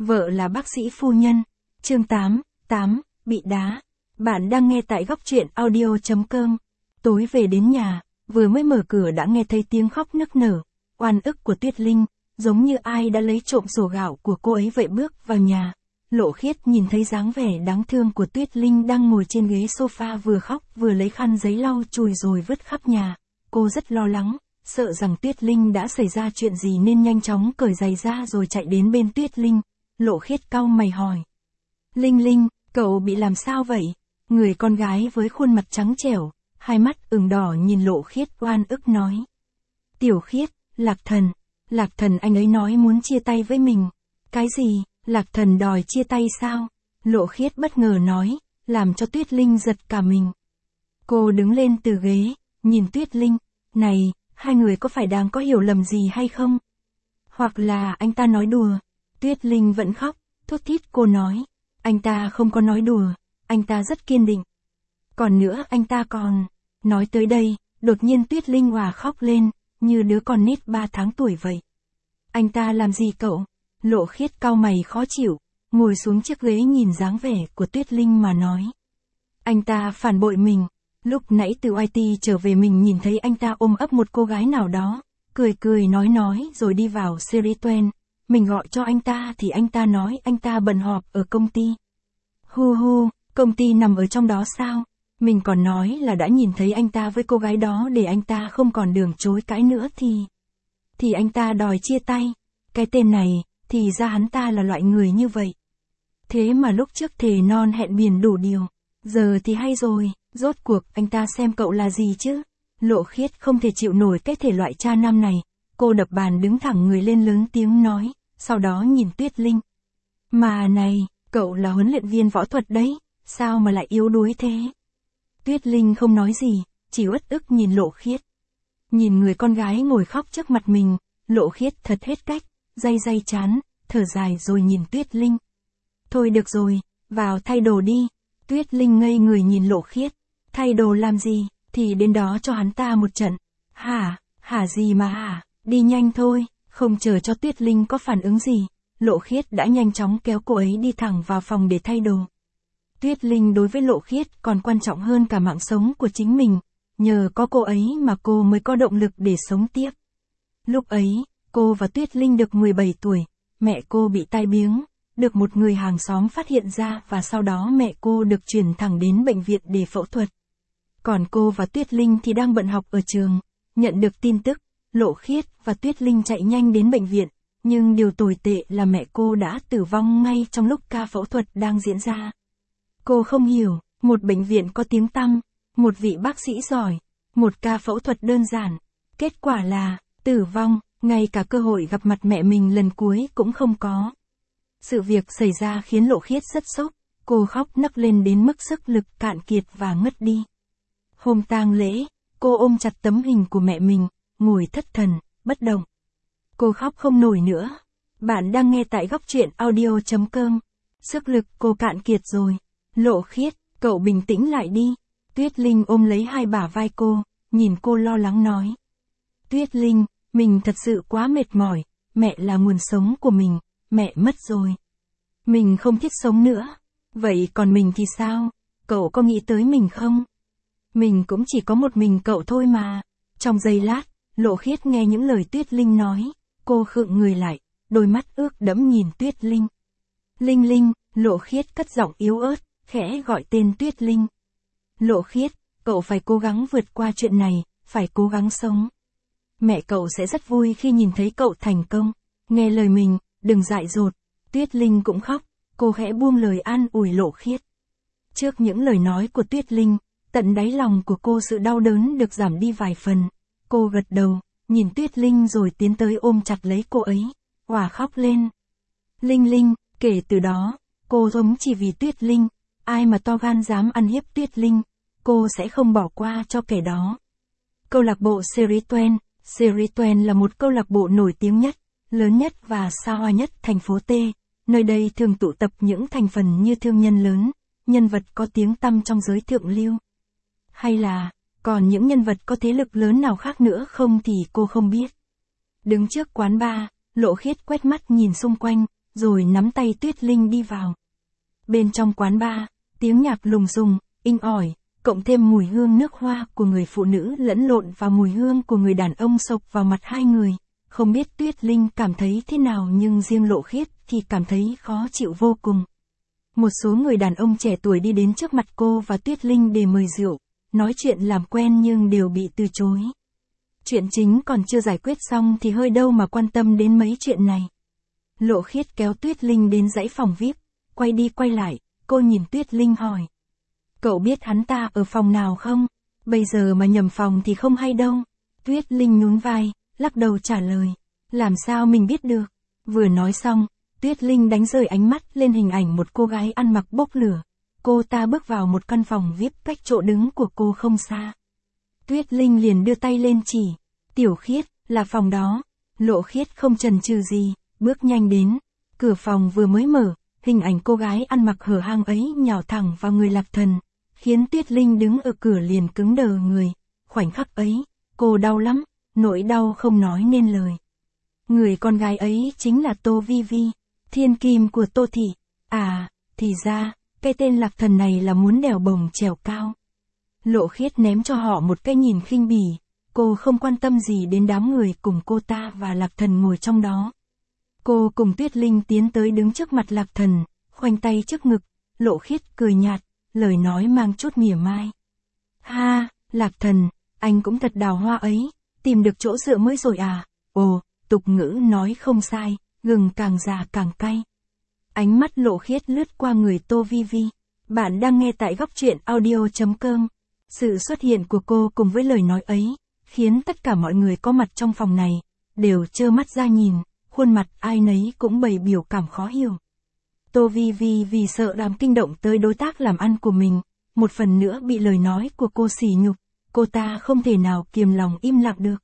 Vợ là bác sĩ phu nhân. Chương 8, bị đá. Bạn đang nghe tại góc truyện audio.com. Tối về đến nhà, vừa mới mở cửa đã nghe thấy tiếng khóc nức nở, oan ức của Tuyết Linh, giống như ai đã lấy trộm sổ gạo của cô ấy vậy. Bước vào nhà, Lộ Khiết nhìn thấy dáng vẻ đáng thương của Tuyết Linh đang ngồi trên ghế sofa vừa khóc vừa lấy khăn giấy lau chùi rồi vứt khắp nhà. Cô rất lo lắng, sợ rằng Tuyết Linh đã xảy ra chuyện gì nên nhanh chóng cởi giày ra rồi chạy đến bên Tuyết Linh. Lộ Khiết cau mày hỏi. Linh Linh, cậu bị làm sao vậy? Người con gái với khuôn mặt trắng trẻo, hai mắt ửng đỏ nhìn Lộ Khiết oan ức nói. Tiểu Khiết, Lạc Thần anh ấy nói muốn chia tay với mình. Cái gì, Lạc Thần đòi chia tay sao? Lộ Khiết bất ngờ nói, làm cho Tuyết Linh giật cả mình. Cô đứng lên từ ghế, nhìn Tuyết Linh, này, hai người có phải đang có hiểu lầm gì hay không? Hoặc là anh ta nói đùa? Tuyết Linh vẫn khóc, thút thít cô nói, anh ta không có nói đùa, anh ta rất kiên định. Còn nữa anh ta còn... Nói tới đây, đột nhiên Tuyết Linh òa khóc lên, như đứa con nít 3 tháng tuổi vậy. Anh ta làm gì cậu? Lộ Khiết cau mày khó chịu, ngồi xuống chiếc ghế nhìn dáng vẻ của Tuyết Linh mà nói. Anh ta phản bội mình. Lúc nãy từ IT trở về mình nhìn thấy anh ta ôm ấp một cô gái nào đó, cười nói rồi đi vào series Twain. Mình gọi cho anh ta thì anh ta nói anh ta bận họp ở công ty. Công ty nằm ở trong đó sao? Mình còn nói là đã nhìn thấy anh ta với cô gái đó để anh ta không còn đường chối cãi nữa thì anh ta đòi chia tay. Cái tên này, thì ra hắn ta là loại người như vậy. Thế mà lúc trước thề non hẹn biển đủ điều, giờ thì hay rồi, rốt cuộc anh ta xem cậu là gì chứ? Lộ Khiết không thể chịu nổi cái thể loại cha nam này, cô đập bàn đứng thẳng người lên lớn tiếng nói, sau đó nhìn Tuyết Linh. Mà này, cậu là huấn luyện viên võ thuật đấy, sao mà lại yếu đuối thế? Tuyết Linh không nói gì, chỉ uất ức nhìn Lộ Khiết. Nhìn người con gái ngồi khóc trước mặt mình, Lộ Khiết thật hết cách, day chán, thở dài rồi nhìn Tuyết Linh. Thôi được rồi, vào thay đồ đi. Tuyết Linh ngây người nhìn Lộ Khiết. Thay đồ làm gì, thì đến đó cho hắn ta một trận. Hả gì mà hả, đi nhanh thôi. Không chờ cho Tuyết Linh có phản ứng gì, Lộ Khiết đã nhanh chóng kéo cô ấy đi thẳng vào phòng để thay đồ. Tuyết Linh đối với Lộ Khiết còn quan trọng hơn cả mạng sống của chính mình, nhờ có cô ấy mà cô mới có động lực để sống tiếp. Lúc ấy, cô và Tuyết Linh được 17 tuổi, mẹ cô bị tai biếng, được một người hàng xóm phát hiện ra và sau đó mẹ cô được chuyển thẳng đến bệnh viện để phẫu thuật. Còn cô và Tuyết Linh thì đang bận học ở trường, nhận được tin tức, Lộ Khiết và Tuyết Linh chạy nhanh đến bệnh viện, nhưng điều tồi tệ là mẹ cô đã tử vong ngay trong lúc ca phẫu thuật đang diễn ra. Cô không hiểu, một bệnh viện có tiếng tăm, một vị bác sĩ giỏi, một ca phẫu thuật đơn giản, kết quả là, tử vong, ngay cả cơ hội gặp mặt mẹ mình lần cuối cũng không có. Sự việc xảy ra khiến Lộ Khiết rất sốc, cô khóc nấc lên đến mức sức lực cạn kiệt và ngất đi. Hôm tang lễ, cô ôm chặt tấm hình của mẹ mình, ngồi thất thần, bất động. Cô khóc không nổi nữa. Bạn đang nghe tại góc truyện audio.com. Sức lực cô cạn kiệt rồi. Lộ Khiết, cậu bình tĩnh lại đi. Tuyết Linh ôm lấy hai bả vai cô, nhìn cô lo lắng nói. Tuyết Linh, mình thật sự quá mệt mỏi, mẹ là nguồn sống của mình, mẹ mất rồi. Mình không thích sống nữa. Vậy còn mình thì sao? Cậu có nghĩ tới mình không? Mình cũng chỉ có một mình cậu thôi mà. Trong giây lát, Lộ Khiết nghe những lời Tuyết Linh nói, cô khựng người lại, đôi mắt ướt đẫm nhìn Tuyết Linh. Linh, Lộ Khiết cất giọng yếu ớt, khẽ gọi tên Tuyết Linh. Lộ Khiết, cậu phải cố gắng vượt qua chuyện này, phải cố gắng sống. Mẹ cậu sẽ rất vui khi nhìn thấy cậu thành công. Nghe lời mình, đừng dại dột. Tuyết Linh cũng khóc, cô khẽ buông lời an ủi Lộ Khiết. Trước những lời nói của Tuyết Linh, tận đáy lòng của cô sự đau đớn được giảm đi vài phần. Cô gật đầu, nhìn Tuyết Linh rồi tiến tới ôm chặt lấy cô ấy, òa khóc lên. Linh, kể từ đó, cô sống chỉ vì Tuyết Linh, ai mà to gan dám ăn hiếp Tuyết Linh, cô sẽ không bỏ qua cho kẻ đó. Câu lạc bộ series Twain là một câu lạc bộ nổi tiếng nhất, lớn nhất và xa hoa nhất thành phố T. Nơi đây thường tụ tập những thành phần như thương nhân lớn, nhân vật có tiếng tăm trong giới thượng lưu. Hay là, còn những nhân vật có thế lực lớn nào khác nữa không thì cô không biết. Đứng trước quán bar, Lộ Khiết quét mắt nhìn xung quanh, rồi nắm tay Tuyết Linh đi vào. Bên trong quán bar, tiếng nhạc lùng xùng, inh ỏi, cộng thêm mùi hương nước hoa của người phụ nữ lẫn lộn vào mùi hương của người đàn ông xộc vào mặt hai người. Không biết Tuyết Linh cảm thấy thế nào nhưng riêng Lộ Khiết thì cảm thấy khó chịu vô cùng. Một số người đàn ông trẻ tuổi đi đến trước mặt cô và Tuyết Linh để mời rượu, nói chuyện làm quen nhưng đều bị từ chối. Chuyện chính còn chưa giải quyết xong thì hơi đâu mà quan tâm đến mấy chuyện này. Lộ Khiết kéo Tuyết Linh đến dãy phòng VIP, quay đi quay lại, cô nhìn Tuyết Linh hỏi. Cậu biết hắn ta ở phòng nào không? Bây giờ mà nhầm phòng thì không hay đâu. Tuyết Linh nhún vai, lắc đầu trả lời. Làm sao mình biết được? Vừa nói xong, Tuyết Linh đánh rơi ánh mắt lên hình ảnh một cô gái ăn mặc bốc lửa. Cô ta bước vào một căn phòng VIP cách chỗ đứng của cô không xa. Tuyết Linh liền đưa tay lên chỉ. Tiểu Khiết, là phòng đó. Lộ Khiết không chần chừ gì, bước nhanh đến. Cửa phòng vừa mới mở, hình ảnh cô gái ăn mặc hở hang ấy nhào thẳng vào người Lạc Thần, khiến Tuyết Linh đứng ở cửa liền cứng đờ người. Khoảnh khắc ấy, cô đau lắm, nỗi đau không nói nên lời. Người con gái ấy chính là Tô Vi Vi, thiên kim của Tô Thị. À, thì ra, cái tên Lạc Thần này là muốn đèo bồng trèo cao. Lộ Khiết ném cho họ một cái nhìn khinh bỉ, cô không quan tâm gì đến đám người cùng cô ta và Lạc Thần ngồi trong đó. Cô cùng Tuyết Linh tiến tới đứng trước mặt Lạc Thần, khoanh tay trước ngực, Lộ Khiết cười nhạt, lời nói mang chút mỉa mai. Ha, Lạc Thần, anh cũng thật đào hoa ấy, tìm được chỗ dựa mới rồi à? Ồ, tục ngữ nói không sai, gừng càng già càng cay. Ánh mắt Lộ Khiết lướt qua người Tô Vi Vi. Bạn đang nghe tại góc truyện audio.com. Sự xuất hiện của cô cùng với lời nói ấy, khiến tất cả mọi người có mặt trong phòng này, đều trơ mắt ra nhìn, khuôn mặt ai nấy cũng bày biểu cảm khó hiểu. Tô Vi Vi vì sợ làm kinh động tới đối tác làm ăn của mình, một phần nữa bị lời nói của cô sỉ nhục, cô ta không thể nào kiềm lòng im lặng được.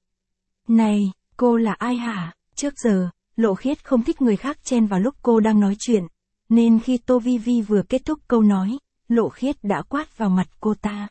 Này, cô là ai hả? Trước giờ, Lộ Khiết không thích người khác chen vào lúc cô đang nói chuyện, nên khi Tô Vi Vi vừa kết thúc câu nói, Lộ Khiết đã quát vào mặt cô ta.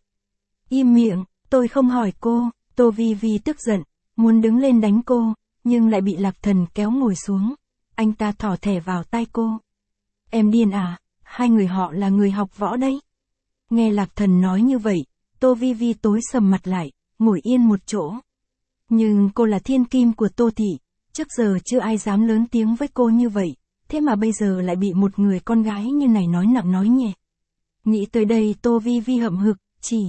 Im miệng, tôi không hỏi cô. Tô Vi Vi tức giận, muốn đứng lên đánh cô, nhưng lại bị Lạc Thần kéo ngồi xuống. Anh ta thỏ thẻ vào tay cô. Em điên à, hai người họ là người học võ đấy. Nghe Lạc Thần nói như vậy, Tô Vi Vi tối sầm mặt lại, ngồi yên một chỗ. Nhưng cô là thiên kim của Tô Thị, trước giờ chưa ai dám lớn tiếng với cô như vậy, thế mà bây giờ lại bị một người con gái như này nói nặng nói nhẹ. Nghĩ tới đây Tô Vi Vi hậm hực, chỉ,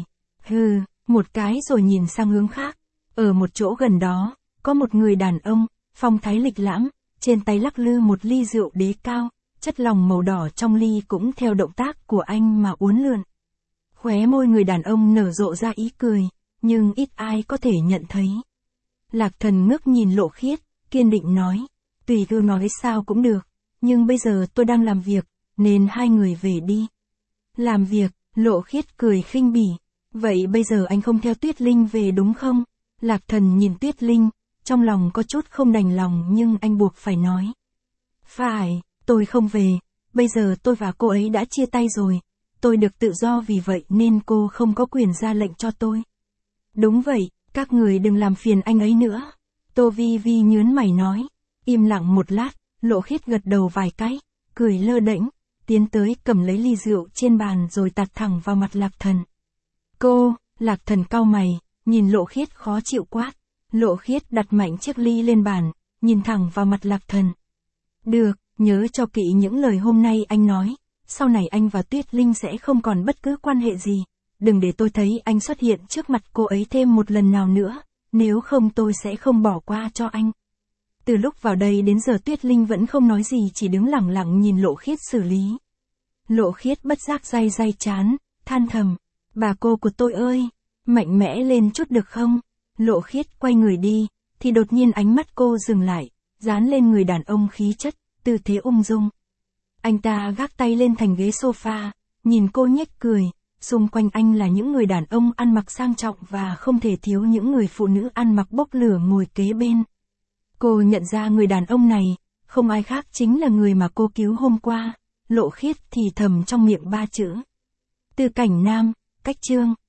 một cái rồi nhìn sang hướng khác. Ở một chỗ gần đó, có một người đàn ông, phong thái lịch lãm, trên tay lắc lư một ly rượu đế cao, chất lòng màu đỏ trong ly cũng theo động tác của anh mà uốn lượn. Khóe môi người đàn ông nở rộ ra ý cười, nhưng ít ai có thể nhận thấy. Lạc Thần ngước nhìn Lộ Khiết, kiên định nói, tùy cô nói sao cũng được, nhưng bây giờ tôi đang làm việc, nên hai người về đi. Làm việc, Lộ Khiết cười khinh bỉ, vậy bây giờ anh không theo Tuyết Linh về đúng không? Lạc Thần nhìn Tuyết Linh, trong lòng có chút không đành lòng nhưng anh buộc phải nói. Phải, tôi không về, bây giờ tôi và cô ấy đã chia tay rồi, tôi được tự do vì vậy nên cô không có quyền ra lệnh cho tôi. Đúng vậy, các người đừng làm phiền anh ấy nữa. Tô Vi Vi nhớn mày nói, im lặng một lát, Lộ Khiết gật đầu vài cái, cười lơ đễnh, tiến tới cầm lấy ly rượu trên bàn rồi tạt thẳng vào mặt Lạc Thần. Cô, Lạc Thần cau mày, nhìn Lộ Khiết khó chịu quát. Lộ Khiết đặt mạnh chiếc ly lên bàn, nhìn thẳng vào mặt Lạc Thần. Được, nhớ cho kỹ những lời hôm nay anh nói, sau này anh và Tuyết Linh sẽ không còn bất cứ quan hệ gì. Đừng để tôi thấy anh xuất hiện trước mặt cô ấy thêm một lần nào nữa, nếu không tôi sẽ không bỏ qua cho anh. Từ lúc vào đây đến giờ Tuyết Linh vẫn không nói gì, chỉ đứng lẳng lặng nhìn Lộ Khiết xử lý. Lộ Khiết bất giác day day chán, than thầm, bà cô của tôi ơi, mạnh mẽ lên chút được không? Lộ Khiết quay người đi, thì đột nhiên ánh mắt cô dừng lại, dán lên người đàn ông khí chất, tư thế ung dung. Anh ta gác tay lên thành ghế sofa, nhìn cô nhếch cười, xung quanh anh là những người đàn ông ăn mặc sang trọng và không thể thiếu những người phụ nữ ăn mặc bốc lửa ngồi kế bên. Cô nhận ra người đàn ông này, không ai khác chính là người mà cô cứu hôm qua. Lộ Khiết thì thầm trong miệng ba chữ. Từ Cảnh Nam, cách chương.